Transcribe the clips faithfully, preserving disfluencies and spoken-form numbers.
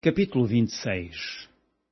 Capítulo vinte e seis.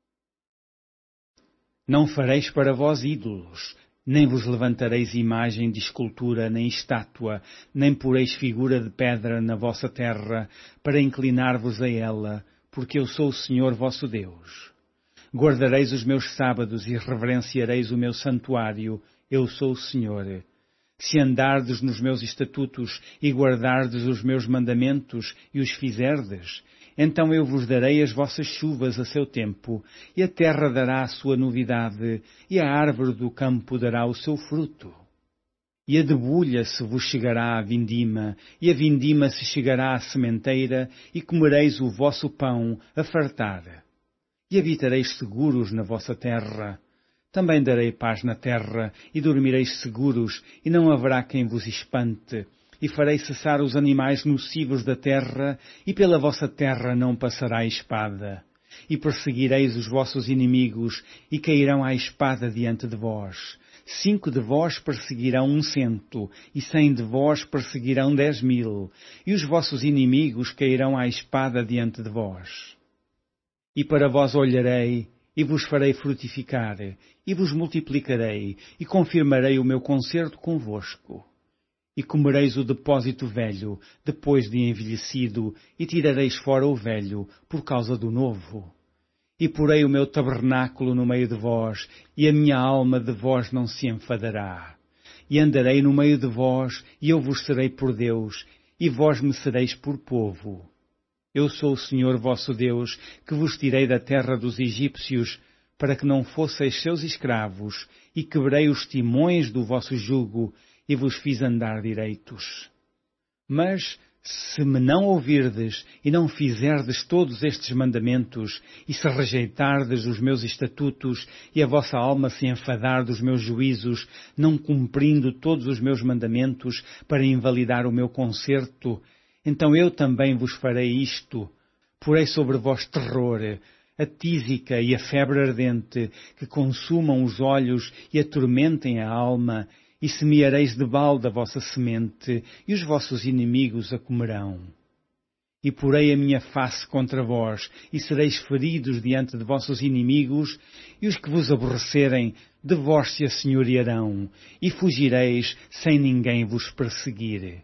Não fareis para vós ídolos, nem vos levantareis imagem de escultura, nem estátua, nem poreis figura de pedra na vossa terra, para inclinar-vos a ela, porque eu sou o Senhor vosso Deus. Guardareis os meus sábados e reverenciareis o meu santuário, eu sou o Senhor. Se andardes nos meus estatutos e guardardes os meus mandamentos e os fizerdes, então eu vos darei as vossas chuvas a seu tempo, e a terra dará a sua novidade, e a árvore do campo dará o seu fruto. E a debulha se vos chegará à vindima, e a vindima se chegará à sementeira, e comereis o vosso pão a fartar. E habitareis seguros na vossa terra. Também darei paz na terra, e dormireis seguros, e não haverá quem vos espante. E farei cessar os animais nocivos da terra, e pela vossa terra não passará a espada. E perseguireis os vossos inimigos, e cairão à espada diante de vós. Cinco de vós perseguirão um cento, e cem de vós perseguirão dez mil, e os vossos inimigos cairão à espada diante de vós. E para vós olharei, e vos farei frutificar, e vos multiplicarei, e confirmarei o meu concerto convosco. E comereis o depósito velho, depois de envelhecido, e tirareis fora o velho, por causa do novo. E porei o meu tabernáculo no meio de vós, e a minha alma de vós não se enfadará. E andarei no meio de vós, e eu vos serei por Deus, e vós me sereis por povo. Eu sou o Senhor vosso Deus, que vos tirei da terra dos egípcios, para que não fosseis seus escravos, e quebrei os timões do vosso jugo, e vos fiz andar direitos. Mas, se me não ouvirdes, e não fizerdes todos estes mandamentos, e se rejeitardes os meus estatutos, e a vossa alma se enfadar dos meus juízos, não cumprindo todos os meus mandamentos, para invalidar o meu concerto, então eu também vos farei isto. Porei sobre vós terror, a tísica e a febre ardente, que consumam os olhos e atormentem a alma, e semeareis de balde a vossa semente, e os vossos inimigos a comerão. E porei a minha face contra vós, e sereis feridos diante de vossos inimigos, e os que vos aborrecerem, de vós se assenhorearão, e fugireis sem ninguém vos perseguir.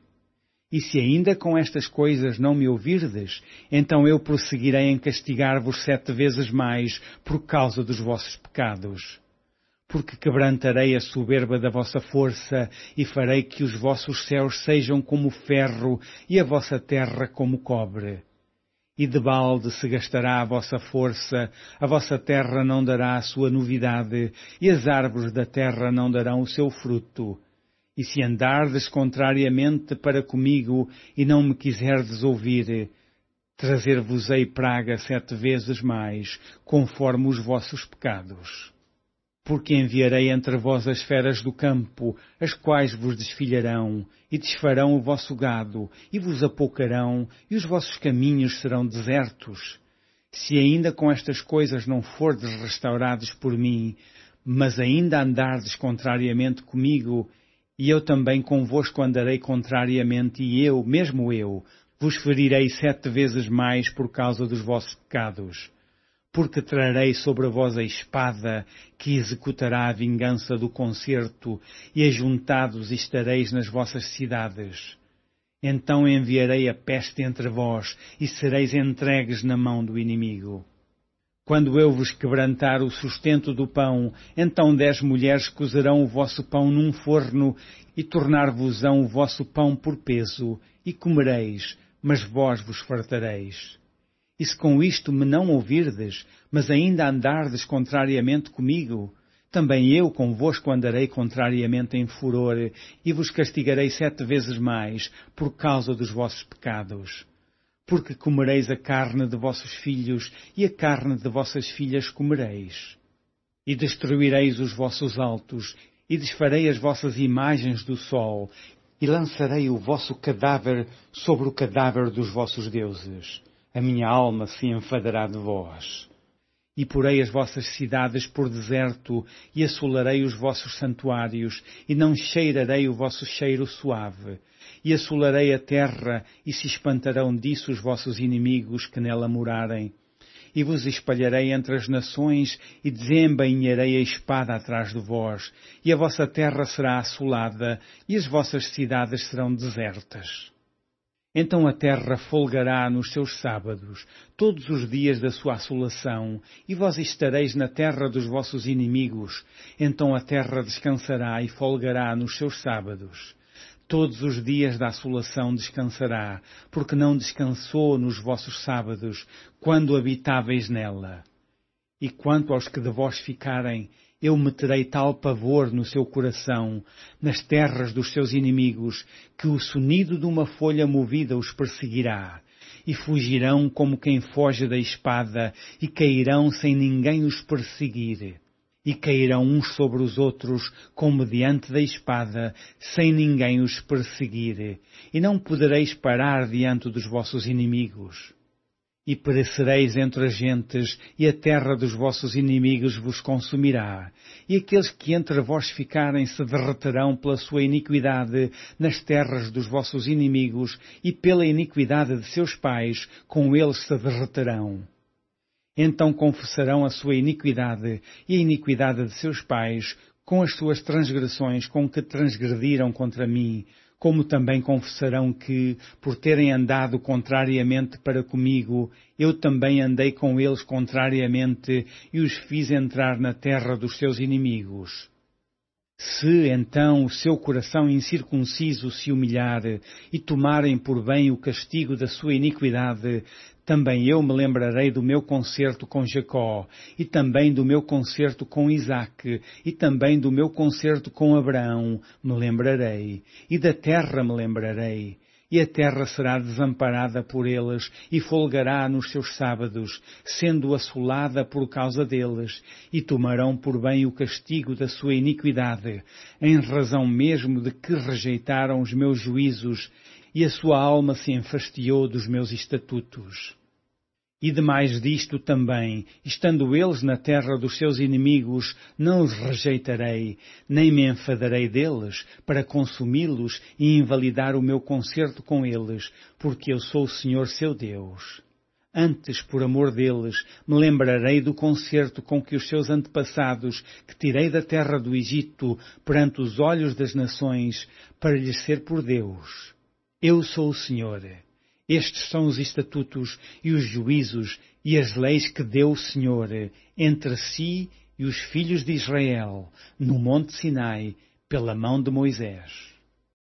E se ainda com estas coisas não me ouvirdes, então eu prosseguirei em castigar-vos sete vezes mais por causa dos vossos pecados. Porque quebrantarei a soberba da vossa força, e farei que os vossos céus sejam como ferro, e a vossa terra como cobre. E de balde se gastará a vossa força, a vossa terra não dará a sua novidade, e as árvores da terra não darão o seu fruto. E se andardes contrariamente para comigo, e não me quiserdes ouvir, trazer-vos-ei praga sete vezes mais, conforme os vossos pecados. Porque enviarei entre vós as feras do campo, as quais vos desfilharão, e desfarão o vosso gado, e vos apoucarão, e os vossos caminhos serão desertos. Se ainda com estas coisas não fordes restaurados por mim, mas ainda andardes contrariamente comigo, e eu também convosco andarei contrariamente, e eu, mesmo eu, vos ferirei sete vezes mais por causa dos vossos pecados. Porque trarei sobre vós a espada, que executará a vingança do concerto, e ajuntados estareis nas vossas cidades. Então enviarei a peste entre vós, e sereis entregues na mão do inimigo. Quando eu vos quebrantar o sustento do pão, então dez mulheres cozerão o vosso pão num forno, e tornar-vos-ão o vosso pão por peso, e comereis, mas vós vos fartareis. E se com isto me não ouvirdes, mas ainda andardes contrariamente comigo, também eu convosco andarei contrariamente em furor, e vos castigarei sete vezes mais, por causa dos vossos pecados. Porque comereis a carne de vossos filhos, e a carne de vossas filhas comereis. E destruireis os vossos altos, e desfarei as vossas imagens do sol, e lançarei o vosso cadáver sobre o cadáver dos vossos deuses. A minha alma se enfadará de vós. E porei as vossas cidades por deserto, e assolarei os vossos santuários, e não cheirarei o vosso cheiro suave. E assolarei a terra, e se espantarão disso os vossos inimigos que nela morarem. e vos espalharei entre as nações, e desembainharei a espada atrás de vós, e a vossa terra será assolada, e as vossas cidades serão desertas. Então a terra folgará nos seus sábados, todos os dias da sua assolação, e vós estareis na terra dos vossos inimigos. Então a terra descansará e folgará nos seus sábados. Todos os dias da assolação descansará, porque não descansou nos vossos sábados, quando habitáveis nela. E quanto aos que de vós ficarem, eu meterei tal pavor no seu coração, nas terras dos seus inimigos, que o sonido de uma folha movida os perseguirá. E fugirão como quem foge da espada, e cairão sem ninguém os perseguir. E cairão uns sobre os outros, como diante da espada, sem ninguém os perseguir. E não podereis parar diante dos vossos inimigos. E perecereis entre as gentes, e a terra dos vossos inimigos vos consumirá. E aqueles que entre vós ficarem se derreterão pela sua iniquidade nas terras dos vossos inimigos, e pela iniquidade de seus pais, com eles se derreterão. Então confessarão a sua iniquidade e a iniquidade de seus pais, com as suas transgressões com que transgrediram contra mim, como também confessarão que, por terem andado contrariamente para comigo, eu também andei com eles contrariamente e os fiz entrar na terra dos seus inimigos. Se, então, o seu coração incircunciso se humilhar e tomarem por bem o castigo da sua iniquidade, também eu me lembrarei do meu concerto com Jacó, e também do meu concerto com Isaque, e também do meu concerto com Abraão me lembrarei, e da terra me lembrarei. E a terra será desamparada por eles, e folgará nos seus sábados, sendo assolada por causa deles, e tomarão por bem o castigo da sua iniquidade, em razão mesmo de que rejeitaram os meus juízos, e a sua alma se enfastiou dos meus estatutos. E demais disto também, estando eles na terra dos seus inimigos, não os rejeitarei, nem me enfadarei deles, para consumi-los e invalidar o meu concerto com eles, porque eu sou o Senhor seu Deus. Antes, por amor deles, me lembrarei do concerto com que os seus antepassados, que tirei da terra do Egito, perante os olhos das nações, para lhes ser por Deus. Eu sou o Senhor. Estes são os estatutos e os juízos e as leis que deu o Senhor entre si e os filhos de Israel, no monte Sinai, pela mão de Moisés.